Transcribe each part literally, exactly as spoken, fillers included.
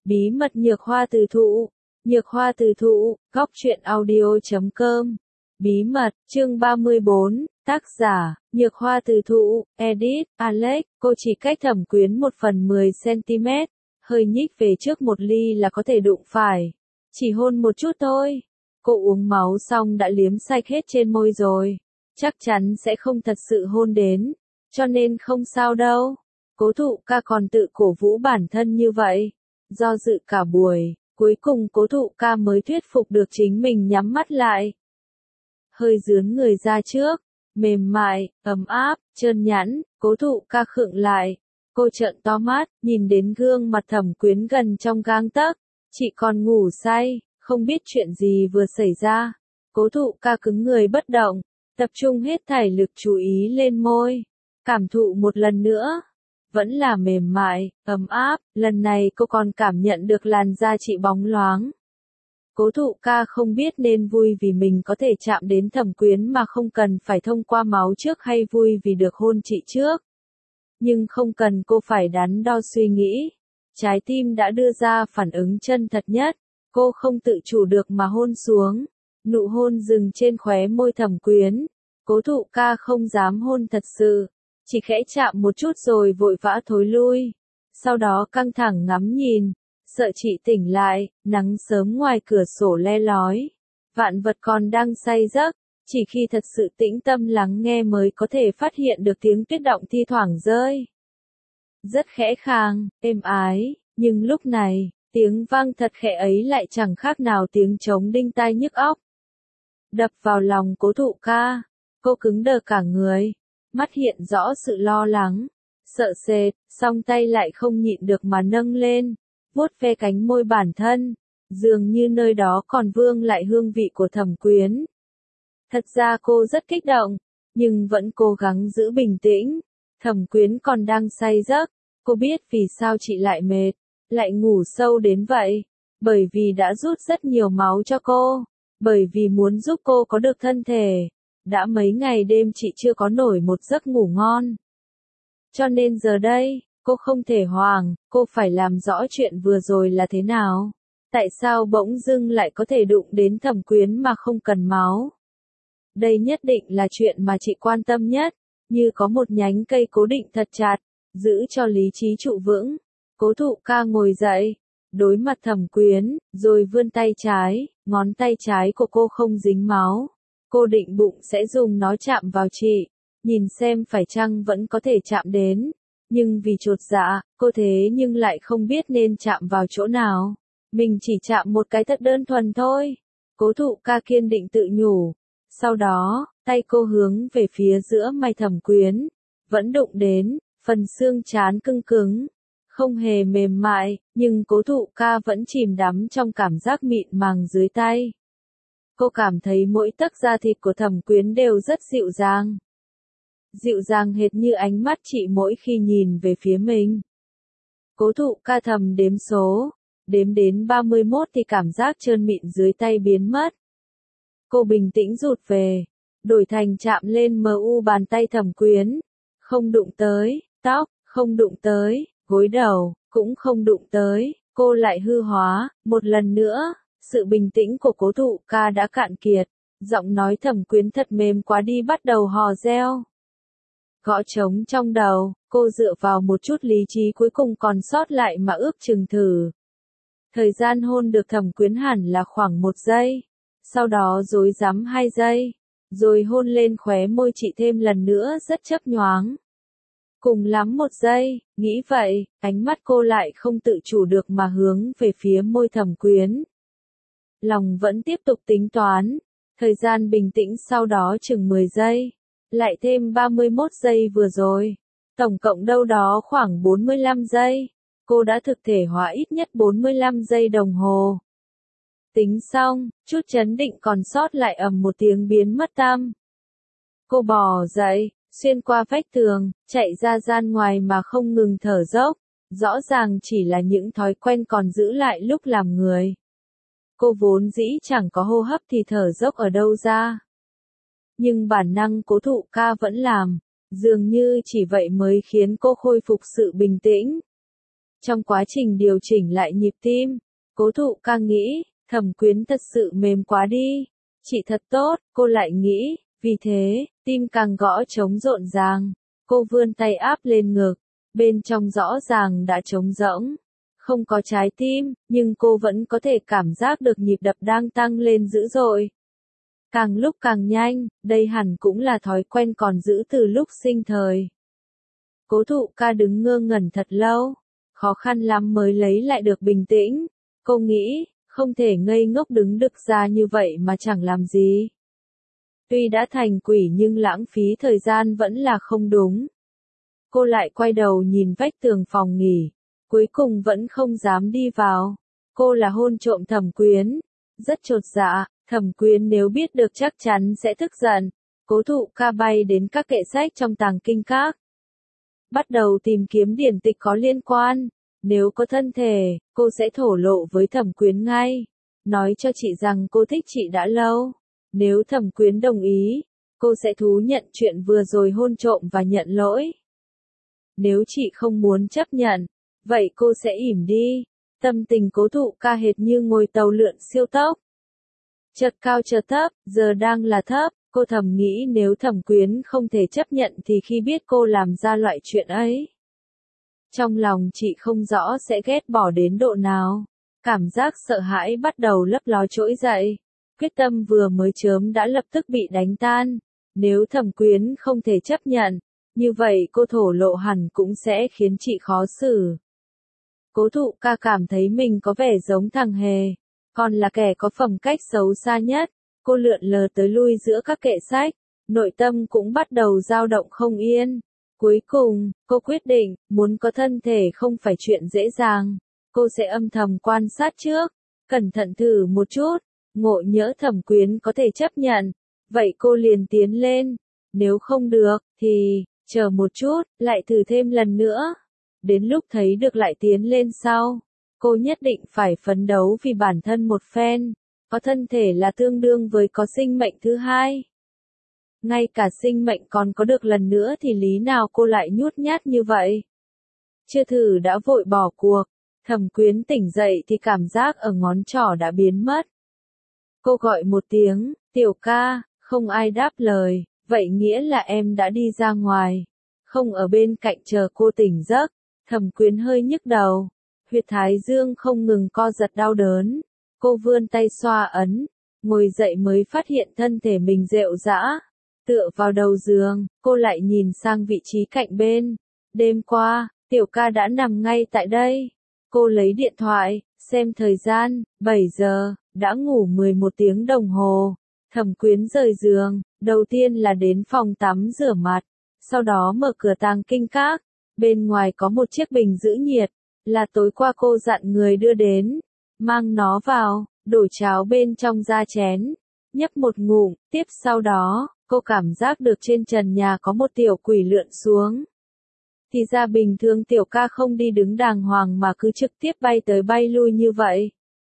Bí mật nhược hoa từ thụ. Nhược hoa từ thụ, góc truyện audio chấm com. Bí mật, chương ba mươi bốn, tác giả, nhược hoa từ thụ, edit, Alex, cô chỉ cách Thẩm Quyến một phần mười xăng-ti-mét, hơi nhích về trước một ly là có thể đụng phải. Chỉ hôn một chút thôi. Cô uống máu xong đã liếm sạch hết trên môi rồi. Chắc chắn sẽ không thật sự hôn đến, cho nên không sao đâu. Cố Thụ Ca còn tự cổ vũ bản thân như vậy. Do dự cả buổi, cuối cùng Cố Thụ Ca mới thuyết phục được chính mình nhắm mắt lại. Hơi dướn người ra trước, mềm mại, ấm áp, trơn nhẵn, Cố Thụ Ca khựng lại. Cô trợn to mắt, nhìn đến gương mặt Thẩm Quyến gần trong gang tấc. Chị còn ngủ say, không biết chuyện gì vừa xảy ra. Cố Thụ Ca cứng người bất động, tập trung hết thảy lực chú ý lên môi. Cảm thụ một lần nữa. Vẫn là mềm mại, ấm áp, lần này cô còn cảm nhận được làn da chị bóng loáng. Cố Thụ Ca không biết nên vui vì mình có thể chạm đến Thẩm Quyến mà không cần phải thông qua máu trước hay vui vì được hôn chị trước. Nhưng không cần cô phải đắn đo suy nghĩ. Trái tim đã đưa ra phản ứng chân thật nhất. Cô không tự chủ được mà hôn xuống. Nụ hôn dừng trên khóe môi Thẩm Quyến. Cố Thụ Ca không dám hôn thật sự. Chỉ khẽ chạm một chút rồi vội vã thối lui. Sau đó căng thẳng ngắm nhìn. Sợ chị tỉnh lại, nắng sớm ngoài cửa sổ le lói. Vạn vật còn đang say giấc. Chỉ khi thật sự tĩnh tâm lắng nghe mới có thể phát hiện được tiếng tuyết động thi thoảng rơi. Rất khẽ khàng, êm ái, nhưng lúc này, tiếng vang thật khẽ ấy lại chẳng khác nào tiếng trống đinh tai nhức óc. Đập vào lòng Cố Thụ Ca, cô cứng đờ cả người, mắt hiện rõ sự lo lắng, sợ sệt, song tay lại không nhịn được mà nâng lên, vuốt ve cánh môi bản thân, dường như nơi đó còn vương lại hương vị của Thẩm Quyến. Thật ra cô rất kích động, nhưng vẫn cố gắng giữ bình tĩnh. Thẩm Quyến còn đang say giấc, cô biết vì sao chị lại mệt, lại ngủ sâu đến vậy, bởi vì đã rút rất nhiều máu cho cô, bởi vì muốn giúp cô có được thân thể. Đã mấy ngày đêm chị chưa có nổi một giấc ngủ ngon. Cho nên giờ đây, cô không thể hoảng, cô phải làm rõ chuyện vừa rồi là thế nào. Tại sao bỗng dưng lại có thể đụng đến Thẩm Quyến mà không cần máu? Đây nhất định là chuyện mà chị quan tâm nhất, như có một nhánh cây cố định thật chặt, giữ cho lý trí trụ vững. Cố Thụ Ca ngồi dậy, đối mặt Thẩm Quyến, rồi vươn tay trái, ngón tay trái của cô không dính máu. Cô định bụng sẽ dùng nó chạm vào chị, nhìn xem phải chăng vẫn có thể chạm đến. Nhưng vì chột dạ, cô thế nhưng lại không biết nên chạm vào chỗ nào. Mình chỉ chạm một cái thật đơn thuần thôi. Cố Thụ Ca kiên định tự nhủ. Sau đó, tay cô hướng về phía giữa mày Thẩm Quyến, vẫn đụng đến, phần xương trán cứng cứng, không hề mềm mại, nhưng Cố Thụ Ca vẫn chìm đắm trong cảm giác mịn màng dưới tay. Cô cảm thấy mỗi tấc da thịt của Thẩm Quyến đều rất dịu dàng. Dịu dàng hệt như ánh mắt chị mỗi khi nhìn về phía mình. Cố Thụ Ca thầm đếm số, đếm đến ba mươi mốt thì cảm giác trơn mịn dưới tay biến mất. Cô bình tĩnh rụt về, đổi thành chạm lên mu bàn tay Thẩm Quyến. Không đụng tới, tóc, không đụng tới, gối đầu, cũng không đụng tới, cô lại hư hóa, một lần nữa, sự bình tĩnh của Cố Thụ Ca đã cạn kiệt, giọng nói Thẩm Quyến thật mềm quá đi bắt đầu hò reo. Gõ trống trong đầu, cô dựa vào một chút lý trí cuối cùng còn sót lại mà ước chừng thử. Thời gian hôn được Thẩm Quyến hẳn là khoảng một giây. Sau đó rối rắm hai giây, rồi hôn lên khóe môi chị thêm lần nữa rất chớp nhoáng. Cùng lắm một giây, nghĩ vậy, ánh mắt cô lại không tự chủ được mà hướng về phía môi Thẩm Quyến. Lòng vẫn tiếp tục tính toán, thời gian bình tĩnh sau đó chừng mười giây, lại thêm ba mươi mốt giây vừa rồi, tổng cộng đâu đó khoảng bốn mươi lăm giây, cô đã thực thể hóa ít nhất bốn mươi lăm giây đồng hồ. Tính xong, chút chấn định còn sót lại ầm một tiếng biến mất tăm. Cô bò dậy, xuyên qua vách tường, chạy ra gian ngoài mà không ngừng thở dốc, rõ ràng chỉ là những thói quen còn giữ lại lúc làm người. Cô vốn dĩ chẳng có hô hấp thì thở dốc ở đâu ra. Nhưng bản năng Cố Thụ Ca vẫn làm, dường như chỉ vậy mới khiến cô khôi phục sự bình tĩnh. Trong quá trình điều chỉnh lại nhịp tim, Cố Thụ Ca nghĩ, Thẩm Quyến thật sự mềm quá đi. Chị thật tốt, cô lại nghĩ, vì thế, tim càng gõ trống rộn ràng. Cô vươn tay áp lên ngực, bên trong rõ ràng đã trống rỗng. Không có trái tim, nhưng cô vẫn có thể cảm giác được nhịp đập đang tăng lên dữ dội. Càng lúc càng nhanh, đây hẳn cũng là thói quen còn giữ từ lúc sinh thời. Cố Thụ Ca đứng ngơ ngẩn thật lâu, khó khăn lắm mới lấy lại được bình tĩnh. Cô nghĩ, không thể ngây ngốc đứng đực ra như vậy mà chẳng làm gì. Tuy đã thành quỷ nhưng lãng phí thời gian vẫn là không đúng. Cô lại quay đầu nhìn vách tường phòng nghỉ, cuối cùng vẫn không dám đi vào. Cô là hôn trộm Thẩm Quyến, rất chột dạ, Thẩm Quyến nếu biết được chắc chắn sẽ tức giận. Cố Thụ Ca bay đến các kệ sách trong tàng kinh các, bắt đầu tìm kiếm điển tịch có liên quan. Nếu có thân thể, cô sẽ thổ lộ với Thẩm Quyến ngay, nói cho chị rằng cô thích chị đã lâu. Nếu Thẩm Quyến đồng ý, cô sẽ thú nhận chuyện vừa rồi hôn trộm và nhận lỗi. Nếu chị không muốn chấp nhận, vậy cô sẽ ỉm đi. Tâm tình Cố Thụ Ca hệt như ngồi tàu lượn siêu tốc. Chợt cao chợt thấp, giờ đang là thấp. Cô thầm nghĩ nếu Thẩm Quyến không thể chấp nhận thì khi biết cô làm ra loại chuyện ấy, trong lòng chị không rõ sẽ ghét bỏ đến độ nào. Cảm giác sợ hãi bắt đầu lấp ló trỗi dậy. Quyết tâm vừa mới chớm đã lập tức bị đánh tan. Nếu Thẩm Quyến không thể chấp nhận, như vậy cô thổ lộ hẳn cũng sẽ khiến chị khó xử. Cố Thụ Ca cảm thấy mình có vẻ giống thằng hề, còn là kẻ có phẩm cách xấu xa nhất. Cô lượn lờ tới lui giữa các kệ sách, nội tâm cũng bắt đầu dao động không yên. Cuối cùng, cô quyết định, muốn có thân thể không phải chuyện dễ dàng. Cô sẽ âm thầm quan sát trước, cẩn thận thử một chút, ngộ nhỡ Thẩm Quyến có thể chấp nhận. Vậy cô liền tiến lên, nếu không được, thì, chờ một chút, lại thử thêm lần nữa. Đến lúc thấy được lại tiến lên sau. Cô nhất định phải phấn đấu vì bản thân một phen. Có thân thể là tương đương với có sinh mệnh thứ hai. Ngay cả sinh mệnh còn có được lần nữa thì lý nào cô lại nhút nhát như vậy? Chưa thử đã vội bỏ cuộc. Thẩm Quyến tỉnh dậy thì cảm giác ở ngón trỏ đã biến mất. Cô gọi một tiếng, Tiểu Ca, không ai đáp lời, vậy nghĩa là em đã đi ra ngoài. Không ở bên cạnh chờ cô tỉnh giấc. Thẩm Quyến hơi nhức đầu. Huyệt thái dương không ngừng co giật đau đớn. Cô vươn tay xoa ấn, ngồi dậy mới phát hiện thân thể mình rệu rã. Tựa vào đầu giường, cô lại nhìn sang vị trí cạnh bên. Đêm qua, Tiểu Ca đã nằm ngay tại đây. Cô lấy điện thoại, xem thời gian, bảy giờ, đã ngủ mười một tiếng đồng hồ. Thẩm Quyến rời giường, đầu tiên là đến phòng tắm rửa mặt, sau đó mở cửa tàng kinh các. Bên ngoài có một chiếc bình giữ nhiệt, là tối qua cô dặn người đưa đến. Mang nó vào, đổ cháo bên trong ra chén, nhấp một ngụm, tiếp sau đó, cô cảm giác được trên trần nhà có một tiểu quỷ lượn xuống. Thì ra bình thường Tiểu Ca không đi đứng đàng hoàng mà cứ trực tiếp bay tới bay lui như vậy.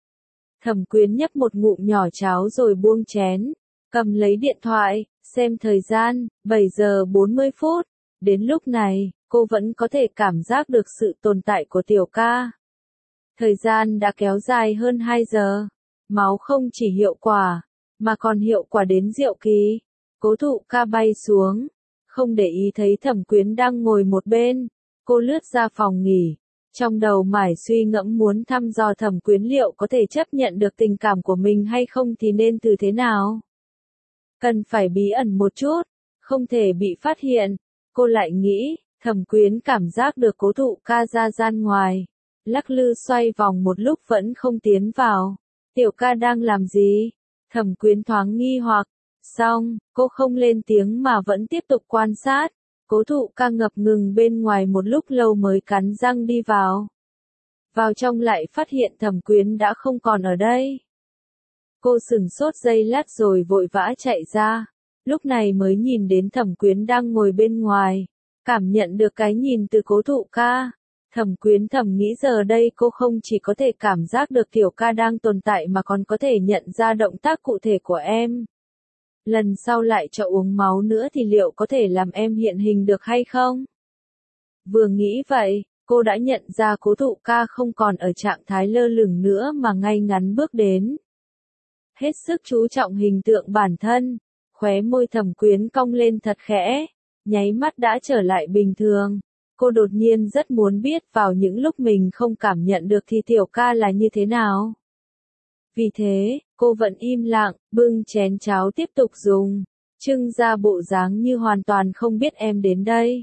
Thẩm Quyến nhấp một ngụm nhỏ cháo rồi buông chén, cầm lấy điện thoại, xem thời gian, bảy giờ bốn mươi phút. Đến lúc này, cô vẫn có thể cảm giác được sự tồn tại của Tiểu Ca. Thời gian đã kéo dài hơn hai giờ. Máu không chỉ hiệu quả, mà còn hiệu quả đến diệu kỳ. Cố Thụ Ca bay xuống, không để ý thấy Thẩm Quyến đang ngồi một bên. Cô lướt ra phòng nghỉ, trong đầu mải suy ngẫm muốn thăm dò Thẩm Quyến liệu có thể chấp nhận được tình cảm của mình hay không thì nên từ thế nào. Cần phải bí ẩn một chút, không thể bị phát hiện. Cô lại nghĩ, Thẩm Quyến cảm giác được Cố Thụ Ca ra gian ngoài. Lắc lư xoay vòng một lúc vẫn không tiến vào. Tiểu Ca đang làm gì? Thẩm Quyến thoáng nghi hoặc. Xong, cô không lên tiếng mà vẫn tiếp tục quan sát. Cố Thụ Ca ngập ngừng bên ngoài một lúc lâu mới cắn răng đi vào. Vào trong lại phát hiện Thẩm Quyến đã không còn ở đây. Cô sửng sốt giây lát rồi vội vã chạy ra. Lúc này mới nhìn đến Thẩm Quyến đang ngồi bên ngoài. Cảm nhận được cái nhìn từ Cố Thụ Ca. Thẩm Quyến thầm nghĩ giờ đây cô không chỉ có thể cảm giác được Tiểu Ca đang tồn tại mà còn có thể nhận ra động tác cụ thể của em. Lần sau lại cho uống máu nữa thì liệu có thể làm em hiện hình được hay không? Vừa nghĩ vậy, Cô đã nhận ra Cố Thụ Ca không còn ở trạng thái lơ lửng nữa mà ngay ngắn bước đến. Hết sức chú trọng hình tượng bản thân, khóe môi Thẩm Quyến cong lên thật khẽ, nháy mắt đã trở lại bình thường. Cô đột nhiên rất muốn biết vào những lúc mình không cảm nhận được thì Tiểu Ca là như thế nào. Vì thế, cô vẫn im lặng, bưng chén cháo tiếp tục dùng, trưng ra bộ dáng như hoàn toàn không biết em đến đây.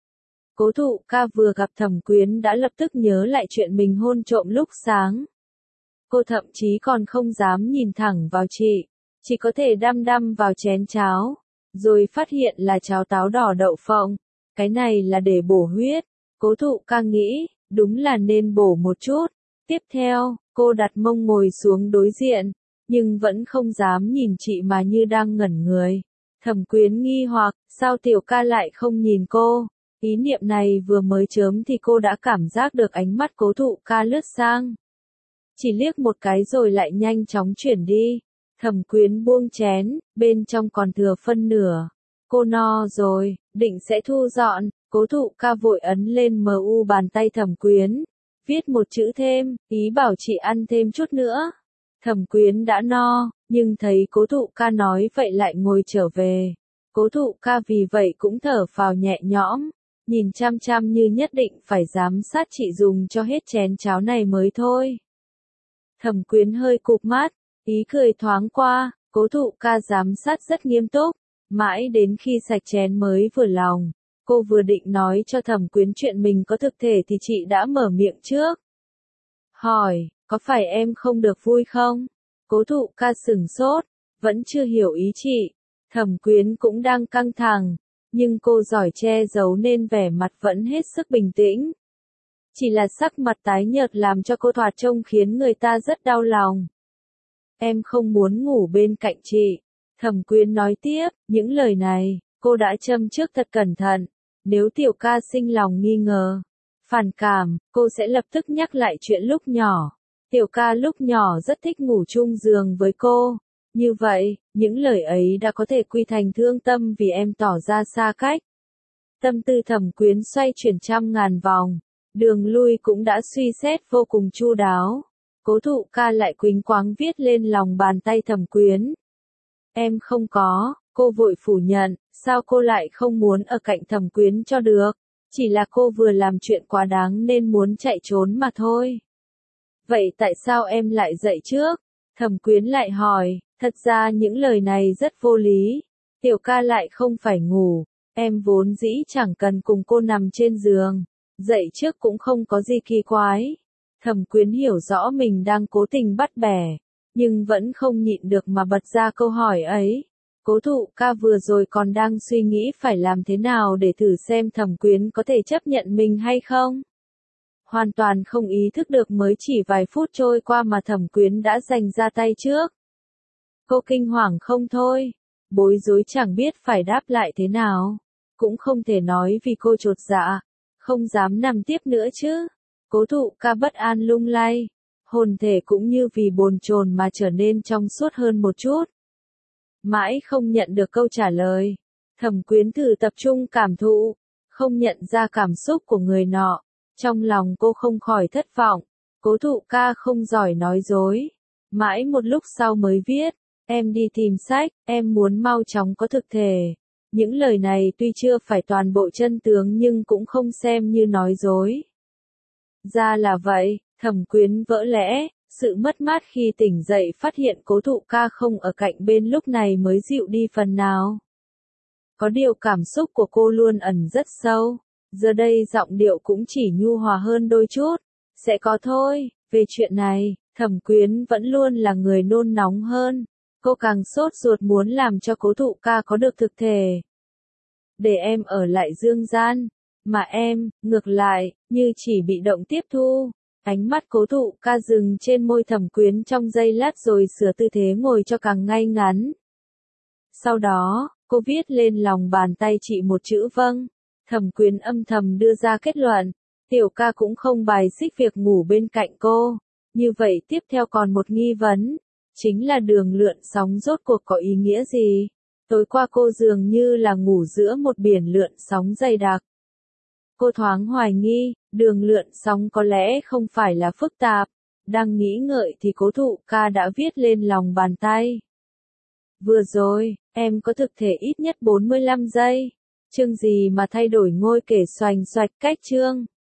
Cố Thụ Ca vừa gặp Thẩm Quyến đã lập tức nhớ lại chuyện mình hôn trộm lúc sáng. Cô thậm chí còn không dám nhìn thẳng vào chị, chỉ có thể đăm đăm vào chén cháo, rồi phát hiện là cháo táo đỏ đậu phộng. Cái này là để bổ huyết. Cố Thụ Ca nghĩ, đúng là nên bổ một chút. Tiếp theo, cô đặt mông ngồi xuống đối diện, nhưng vẫn không dám nhìn chị mà như đang ngẩn người. Thẩm Quyến nghi hoặc, sao Tiểu Ca lại không nhìn cô? Ý niệm này vừa mới chớm thì cô đã cảm giác được ánh mắt Cố Thụ Ca lướt sang. Chỉ liếc một cái rồi lại nhanh chóng chuyển đi. Thẩm Quyến buông chén, bên trong còn thừa phân nửa. Cô no rồi, định sẽ thu dọn. Cố Thụ Ca vội ấn lên mu bàn tay Thẩm Quyến, viết một chữ thêm, ý bảo chị ăn thêm chút nữa. Thẩm Quyến đã no, nhưng thấy Cố Thụ Ca nói vậy lại ngồi trở về. Cố Thụ Ca vì vậy cũng thở phào nhẹ nhõm, nhìn chăm chăm như nhất định phải giám sát chị dùng cho hết chén cháo này mới thôi. Thẩm Quyến hơi cụp mắt, ý cười thoáng qua, Cố Thụ Ca giám sát rất nghiêm túc, mãi đến khi sạch chén mới vừa lòng. Cô vừa định nói cho Thẩm Quyến chuyện mình có thực thể thì chị đã mở miệng trước. Hỏi, có phải em không được vui không? Cố Thụ Ca sửng sốt, vẫn chưa hiểu ý chị. Thẩm Quyến cũng đang căng thẳng, nhưng cô giỏi che giấu nên vẻ mặt vẫn hết sức bình tĩnh. Chỉ là sắc mặt tái nhợt làm cho cô thoạt trông khiến người ta rất đau lòng. Em không muốn ngủ bên cạnh chị. Thẩm Quyến nói tiếp, những lời này, cô đã châm trước thật cẩn thận. Nếu Tiểu Ca sinh lòng nghi ngờ, phản cảm, cô sẽ lập tức nhắc lại chuyện lúc nhỏ. Tiểu Ca lúc nhỏ rất thích ngủ chung giường với cô. Như vậy, những lời ấy đã có thể quy thành thương tâm vì em tỏ ra xa cách. Tâm tư Thẩm Quyến xoay chuyển trăm ngàn vòng, đường lui cũng đã suy xét vô cùng chu đáo. Cố Thụ Ca lại quýnh quáng viết lên lòng bàn tay Thẩm Quyến. Em không có, cô vội phủ nhận, sao cô lại không muốn ở cạnh Thẩm Quyến cho được, chỉ là cô vừa làm chuyện quá đáng nên muốn chạy trốn mà thôi. Vậy tại sao em lại dậy trước? Thẩm Quyến lại hỏi, thật ra những lời này rất vô lý. Tiểu Ca lại không phải ngủ, em vốn dĩ chẳng cần cùng cô nằm trên giường, dậy trước cũng không có gì kỳ quái. Thẩm Quyến hiểu rõ mình đang cố tình bắt bẻ, nhưng vẫn không nhịn được mà bật ra câu hỏi ấy. Cố Thụ Ca vừa rồi còn đang suy nghĩ phải làm thế nào để thử xem Thẩm Quyến có thể chấp nhận mình hay không. Hoàn toàn không ý thức được mới chỉ vài phút trôi qua mà Thẩm Quyến đã giành ra tay trước. Cô kinh hoàng không thôi, bối rối chẳng biết phải đáp lại thế nào. Cũng không thể nói vì cô chột dạ, không dám nằm tiếp nữa chứ. Cố Thụ Ca bất an lung lay, hồn thể cũng như vì bồn chồn mà trở nên trong suốt hơn một chút. Mãi không nhận được câu trả lời, Thẩm Quyến thử tập trung cảm thụ, không nhận ra cảm xúc của người nọ. Trong lòng cô không khỏi thất vọng, Cố Thụ Ca không giỏi nói dối. Mãi một lúc sau mới viết, em đi tìm sách, em muốn mau chóng có thực thể. Những lời này tuy chưa phải toàn bộ chân tướng nhưng cũng không xem như nói dối. Ra là vậy, Thẩm Quyến vỡ lẽ, sự mất mát khi tỉnh dậy phát hiện Cố Thụ Ca không ở cạnh bên lúc này mới dịu đi phần nào. Có điều cảm xúc của cô luôn ẩn rất sâu, giờ đây giọng điệu cũng chỉ nhu hòa hơn đôi chút. Sẽ có thôi, về chuyện này, Thẩm Quyến vẫn luôn là người nôn nóng hơn. Cô càng sốt ruột muốn làm cho Cố Thụ Ca có được thực thể. Để em ở lại dương gian, mà em, ngược lại, như chỉ bị động tiếp thu. Ánh mắt Cố Thụ Ca dừng trên môi Thẩm Quyến trong giây lát rồi sửa tư thế ngồi cho càng ngay ngắn. Sau đó, cô viết lên lòng bàn tay chị một chữ vâng. Thẩm Quyến âm thầm đưa ra kết luận, Tiểu Ca cũng không bài xích việc ngủ bên cạnh cô. Như vậy tiếp theo còn một nghi vấn, chính là đường lượn sóng rốt cuộc có ý nghĩa gì? Tối qua cô dường như là ngủ giữa một biển lượn sóng dày đặc. Cô thoáng hoài nghi, đường lượn sóng có lẽ không phải là phức tạp. Đang nghĩ ngợi thì Cố Thụ Ca đã viết lên lòng bàn tay. Vừa rồi, em có thực thể ít nhất bốn mươi lăm giây. Chương gì mà thay đổi ngôi kể xoành xoạch cách chương.